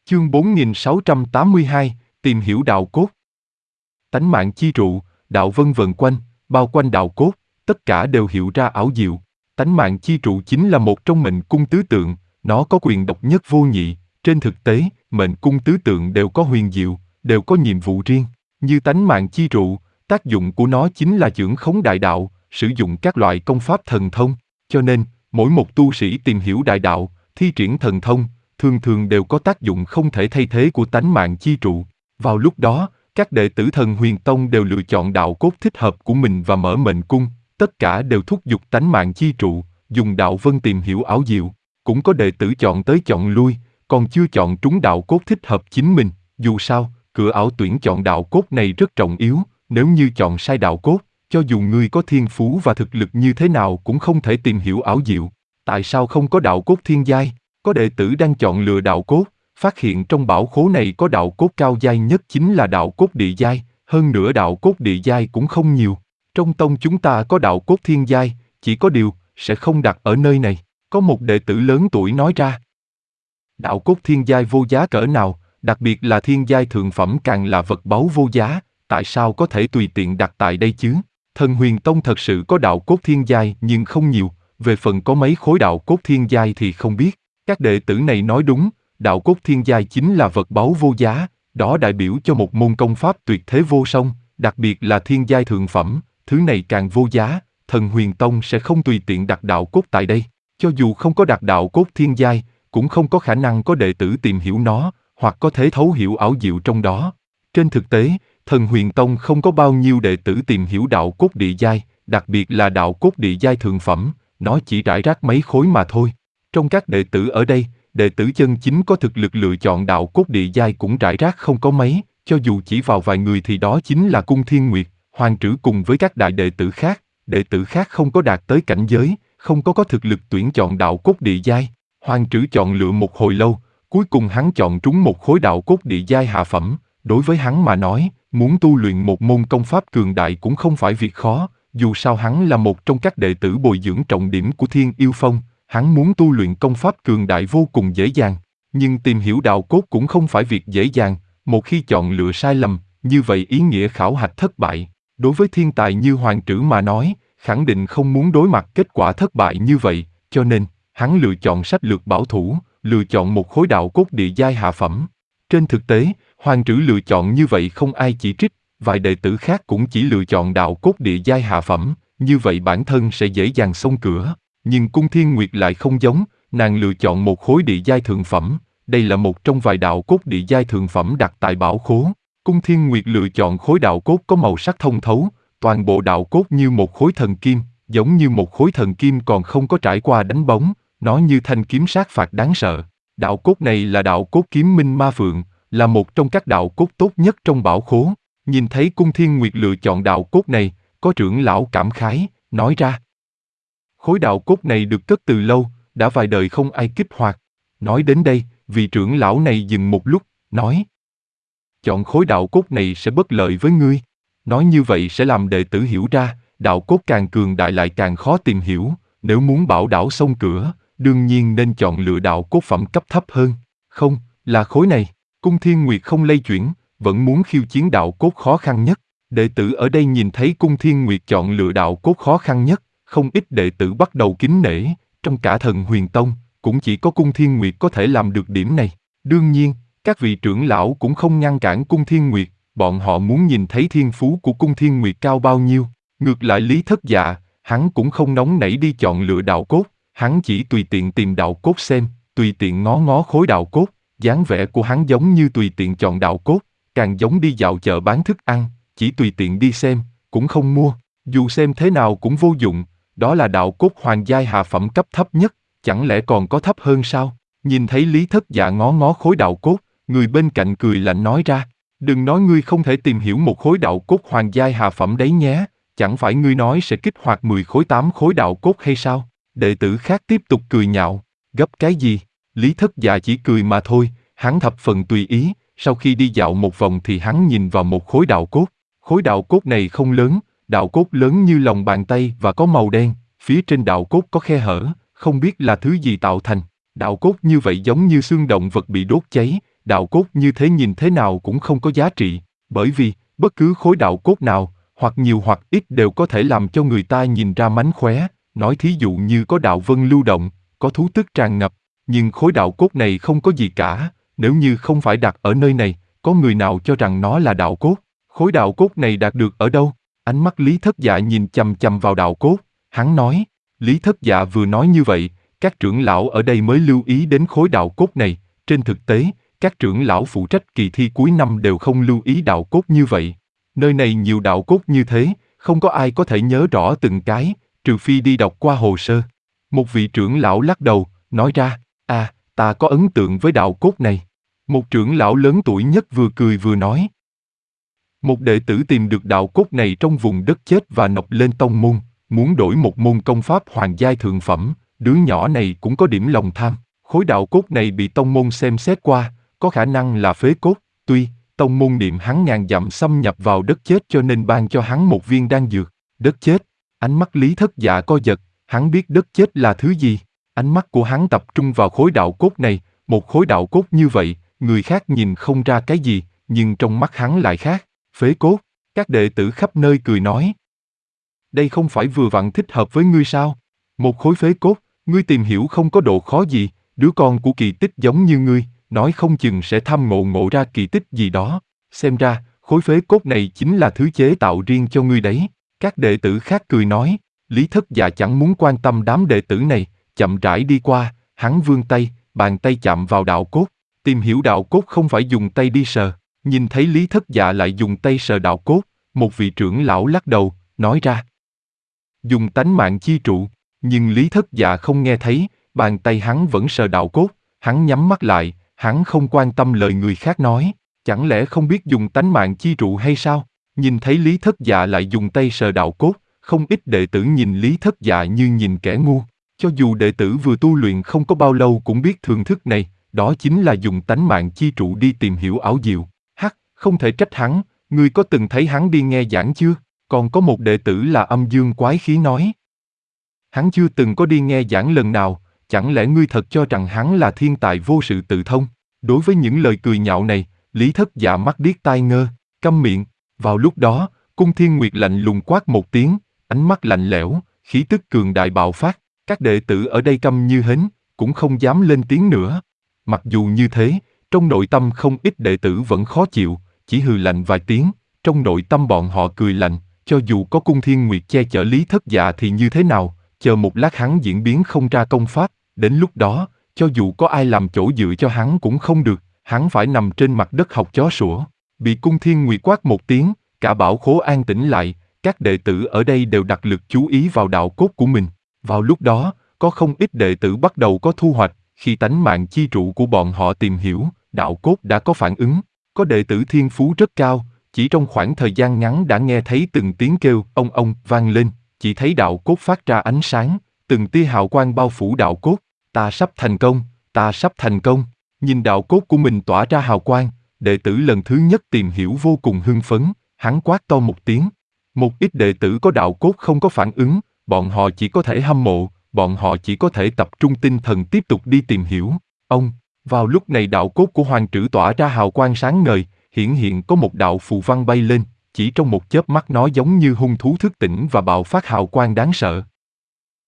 Chương 4682, tìm hiểu đạo cốt. Tánh mạng chi trụ, đạo vân vần quanh, bao quanh đạo cốt, tất cả đều hiện ra ảo diệu. Tánh mạng chi trụ chính là một trong mệnh cung tứ tượng, nó có quyền độc nhất vô nhị. Trên thực tế, mệnh cung tứ tượng đều có huyền diệu, đều có nhiệm vụ riêng. Như tánh mạng chi trụ, tác dụng của nó chính là chưởng khống đại đạo, sử dụng các loại công pháp thần thông. Cho nên, mỗi một tu sĩ tìm hiểu đại đạo, thi triển thần thông, thường thường đều có tác dụng không thể thay thế của tánh mạng chi trụ. Vào lúc đó, các đệ tử Thần Huyền Tông đều lựa chọn đạo cốt thích hợp của mình và mở mệnh cung, tất cả đều thúc giục tánh mạng chi trụ, dùng đạo vân tìm hiểu ảo diệu. Cũng có đệ tử chọn tới chọn lui, còn chưa chọn trúng đạo cốt thích hợp chính mình. Dù sao, cửa ảo tuyển chọn đạo cốt này rất trọng yếu, nếu như chọn sai đạo cốt, cho dù ngươi có thiên phú và thực lực như thế nào cũng không thể tìm hiểu ảo diệu. Tại sao không có đạo cốt thiên giai? Có đệ tử đang chọn lựa đạo cốt, phát hiện trong bảo khố này có đạo cốt cao giai nhất chính là đạo cốt địa giai, hơn nữa đạo cốt địa giai cũng không nhiều. Trong tông chúng ta có đạo cốt thiên giai, chỉ có điều, sẽ không đặt ở nơi này. Có một đệ tử lớn tuổi nói ra. Đạo cốt thiên giai vô giá cỡ nào, đặc biệt là thiên giai thượng phẩm càng là vật báu vô giá, tại sao có thể tùy tiện đặt tại đây chứ? Thần Huyền Tông thật sự có đạo cốt thiên giai nhưng không nhiều, về phần có mấy khối đạo cốt thiên giai thì không biết. Các đệ tử này nói đúng, đạo cốt thiên giai chính là vật báu vô giá, đó đại biểu cho một môn công pháp tuyệt thế vô song, đặc biệt là thiên giai thượng phẩm, thứ này càng vô giá, Thần Huyền Tông sẽ không tùy tiện đặt đạo cốt tại đây. Cho dù không có đặt đạo cốt thiên giai, cũng không có khả năng có đệ tử tìm hiểu nó, hoặc có thể thấu hiểu ảo diệu trong đó. Trên thực tế, Thần Huyền Tông không có bao nhiêu đệ tử tìm hiểu đạo cốt địa giai, đặc biệt là đạo cốt địa giai thượng phẩm, nó chỉ rải rác mấy khối mà thôi. Trong các đệ tử ở đây, đệ tử chân chính có thực lực lựa chọn đạo cốt địa giai cũng rải rác không có mấy, cho dù chỉ vào vài người thì đó chính là Cung Thiên Nguyệt, Hoàng Trử cùng với các đại đệ tử khác không có đạt tới cảnh giới, không có thực lực tuyển chọn đạo cốt địa giai. Hoàng Trử chọn lựa một hồi lâu, cuối cùng hắn chọn trúng một khối đạo cốt địa giai hạ phẩm. Đối với hắn mà nói, muốn tu luyện một môn công pháp cường đại cũng không phải việc khó, dù sao hắn là một trong các đệ tử bồi dưỡng trọng điểm của Thiên Yêu Phong, hắn muốn tu luyện công pháp cường đại vô cùng dễ dàng. Nhưng tìm hiểu đạo cốt cũng không phải việc dễ dàng, một khi chọn lựa sai lầm, như vậy ý nghĩa khảo hạch thất bại. Đối với thiên tài như Hoàng Trử mà nói, khẳng định không muốn đối mặt kết quả thất bại như vậy, cho nên, hắn lựa chọn sách lược bảo thủ, lựa chọn một khối đạo cốt địa giai hạ phẩm. Trên thực tế, Hoàng Trử lựa chọn như vậy không ai chỉ trích, vài đệ tử khác cũng chỉ lựa chọn đạo cốt địa giai hạ phẩm, như vậy bản thân sẽ dễ dàng xông cửa. Nhưng Cung Thiên Nguyệt lại không giống, nàng lựa chọn một khối địa giai thượng phẩm, đây là một trong vài đạo cốt địa giai thượng phẩm đặt tại bảo khố. Cung Thiên Nguyệt lựa chọn khối đạo cốt có màu sắc thông thấu, toàn bộ đạo cốt như một khối thần kim, giống như một khối thần kim còn không có trải qua đánh bóng, nó như thanh kiếm sát phạt đáng sợ. Đạo cốt này là đạo cốt kiếm minh ma phượng, là một trong các đạo cốt tốt nhất trong bảo khố. Nhìn thấy Cung Thiên Nguyệt lựa chọn đạo cốt này, có trưởng lão cảm khái, nói ra. Khối đạo cốt này được cất từ lâu, đã vài đời không ai kích hoạt. Nói đến đây, vị trưởng lão này dừng một lúc, nói. Chọn khối đạo cốt này sẽ bất lợi với ngươi. Nói như vậy sẽ làm đệ tử hiểu ra, đạo cốt càng cường đại lại càng khó tìm hiểu. Nếu muốn bảo đảo xông cửa, đương nhiên nên chọn lựa đạo cốt phẩm cấp thấp hơn. Không, là khối này. Cung Thiên Nguyệt không lay chuyển, vẫn muốn khiêu chiến đạo cốt khó khăn nhất. Đệ tử ở đây nhìn thấy Cung Thiên Nguyệt chọn lựa đạo cốt khó khăn nhất, không ít đệ tử bắt đầu kính nể, trong cả Thần Huyền Tông, cũng chỉ có Cung Thiên Nguyệt có thể làm được điểm này. Đương nhiên, các vị trưởng lão cũng không ngăn cản Cung Thiên Nguyệt, bọn họ muốn nhìn thấy thiên phú của Cung Thiên Nguyệt cao bao nhiêu. Ngược lại Lý Thất Dạ, hắn cũng không nóng nảy đi chọn lựa đạo cốt, hắn chỉ tùy tiện tìm đạo cốt xem, tùy tiện ngó ngó khối đạo cốt, dáng vẻ của hắn giống như tùy tiện chọn đạo cốt, càng giống đi dạo chợ bán thức ăn, chỉ tùy tiện đi xem, cũng không mua, dù xem thế nào cũng vô dụng, đó là đạo cốt hoàng giai hạ phẩm cấp thấp nhất, chẳng lẽ còn có thấp hơn sao? Nhìn thấy Lý Thất Dạ ngó ngó khối đạo cốt, người bên cạnh cười lạnh nói ra, đừng nói ngươi không thể tìm hiểu một khối đạo cốt hoàng giai hạ phẩm đấy nhé, chẳng phải ngươi nói sẽ kích hoạt 10 khối 8 khối đạo cốt hay sao? Đệ tử khác tiếp tục cười nhạo, gấp cái gì? Lý Thất Dạ chỉ cười mà thôi, hắn thập phần tùy ý, sau khi đi dạo một vòng thì hắn nhìn vào một khối đạo cốt. Khối đạo cốt này không lớn, đạo cốt lớn như lòng bàn tay và có màu đen, phía trên đạo cốt có khe hở, không biết là thứ gì tạo thành. Đạo cốt như vậy giống như xương động vật bị đốt cháy, đạo cốt như thế nhìn thế nào cũng không có giá trị, bởi vì, bất cứ khối đạo cốt nào, hoặc nhiều hoặc ít đều có thể làm cho người ta nhìn ra mánh khóe, nói thí dụ như có đạo vân lưu động, có thú tức tràn ngập, nhưng khối đạo cốt này không có gì cả, nếu như không phải đặt ở nơi này, có người nào cho rằng nó là đạo cốt? Khối đạo cốt này đạt được ở đâu? Ánh mắt Lý Thất Dạ nhìn chằm chằm vào đạo cốt, hắn nói. Lý Thất Dạ vừa nói như vậy, các trưởng lão ở đây mới lưu ý đến khối đạo cốt này, trên thực tế, các trưởng lão phụ trách kỳ thi cuối năm đều không lưu ý đạo cốt như vậy. Nơi này nhiều đạo cốt như thế, không có ai có thể nhớ rõ từng cái, trừ phi đi đọc qua hồ sơ. Một vị trưởng lão lắc đầu, nói ra, ta có ấn tượng với đạo cốt này. Một trưởng lão lớn tuổi nhất vừa cười vừa nói. Một đệ tử tìm được đạo cốt này trong vùng đất chết và nộp lên tông môn, muốn đổi một môn công pháp hoàng giai thượng phẩm, đứa nhỏ này cũng có điểm lòng tham. Khối đạo cốt này bị tông môn xem xét qua, có khả năng là phế cốt, tuy tông môn niệm hắn ngàn dặm xâm nhập vào đất chết cho nên ban cho hắn một viên đan dược. Đất chết, ánh mắt Lý Thất Dạ co giật, hắn biết đất chết là thứ gì. Ánh mắt của hắn tập trung vào khối đạo cốt này, một khối đạo cốt như vậy, người khác nhìn không ra cái gì, nhưng trong mắt hắn lại khác. Phế cốt, các đệ tử khắp nơi cười nói. Đây không phải vừa vặn thích hợp với ngươi sao? Một khối phế cốt, ngươi tìm hiểu không có độ khó gì, đứa con của kỳ tích giống như ngươi, nói không chừng sẽ tham ngộ ra kỳ tích gì đó. Xem ra, khối phế cốt này chính là thứ chế tạo riêng cho ngươi đấy. Các đệ tử khác cười nói, Lý Thất Dạ chẳng muốn quan tâm đám đệ tử này, chậm rãi đi qua, hắn vươn tay, bàn tay chạm vào đạo cốt. Tìm hiểu đạo cốt không phải dùng tay đi sờ. Nhìn thấy Lý Thất Dạ lại dùng tay sờ đạo cốt, một vị trưởng lão lắc đầu, nói ra. Dùng tánh mạng chi trụ, nhưng Lý Thất Dạ không nghe thấy, bàn tay hắn vẫn sờ đạo cốt, hắn nhắm mắt lại, hắn không quan tâm lời người khác nói, chẳng lẽ không biết dùng tánh mạng chi trụ hay sao? Nhìn thấy Lý Thất Dạ lại dùng tay sờ đạo cốt, không ít đệ tử nhìn Lý Thất Dạ như nhìn kẻ ngu, cho dù đệ tử vừa tu luyện không có bao lâu cũng biết thường thức này, đó chính là dùng tánh mạng chi trụ đi tìm hiểu ảo diệu. Không thể trách hắn, ngươi có từng thấy hắn đi nghe giảng chưa? Còn có một đệ tử là Âm Dương Quái Khí nói. Hắn chưa từng có đi nghe giảng lần nào, chẳng lẽ ngươi thật cho rằng hắn là thiên tài vô sự tự thông? Đối với những lời cười nhạo này, Lý Thất Dạ mắt điếc tai ngơ, câm miệng. Vào lúc đó, Cung Thiên Nguyệt lạnh lùng quát một tiếng, ánh mắt lạnh lẽo, khí tức cường đại bạo phát. Các đệ tử ở đây câm như hến, cũng không dám lên tiếng nữa. Mặc dù như thế, trong nội tâm không ít đệ tử vẫn khó chịu, chỉ hừ lạnh vài tiếng, trong nội tâm bọn họ cười lạnh, cho dù có Cung Thiên Nguyệt che chở Lý Thất Dạ thì như thế nào, chờ một lát hắn diễn biến không ra công pháp, đến lúc đó, cho dù có ai làm chỗ dựa cho hắn cũng không được, hắn phải nằm trên mặt đất học chó sủa. Bị Cung Thiên Nguyệt quát một tiếng, cả bảo khố an tĩnh lại, các đệ tử ở đây đều đặt lực chú ý vào đạo cốt của mình. Vào lúc đó, có không ít đệ tử bắt đầu có thu hoạch, khi tánh mạng chi trụ của bọn họ tìm hiểu, đạo cốt đã có phản ứng. Có đệ tử thiên phú rất cao, chỉ trong khoảng thời gian ngắn đã nghe thấy từng tiếng kêu ông vang lên, chỉ thấy đạo cốt phát ra ánh sáng, từng tia hào quang bao phủ đạo cốt. Ta sắp thành công, ta sắp thành công. Nhìn đạo cốt của mình tỏa ra hào quang, đệ tử lần thứ nhất tìm hiểu vô cùng hưng phấn, hắn quát to một tiếng. Một ít đệ tử có đạo cốt không có phản ứng, bọn họ chỉ có thể hâm mộ, bọn họ chỉ có thể tập trung tinh thần tiếp tục đi tìm hiểu. Vào lúc này đạo cốt của Hoàng Trử tỏa ra hào quang sáng ngời, hiển hiện có một đạo phù văn bay lên, chỉ trong một chớp mắt nó giống như hung thú thức tỉnh và bạo phát hào quang đáng sợ.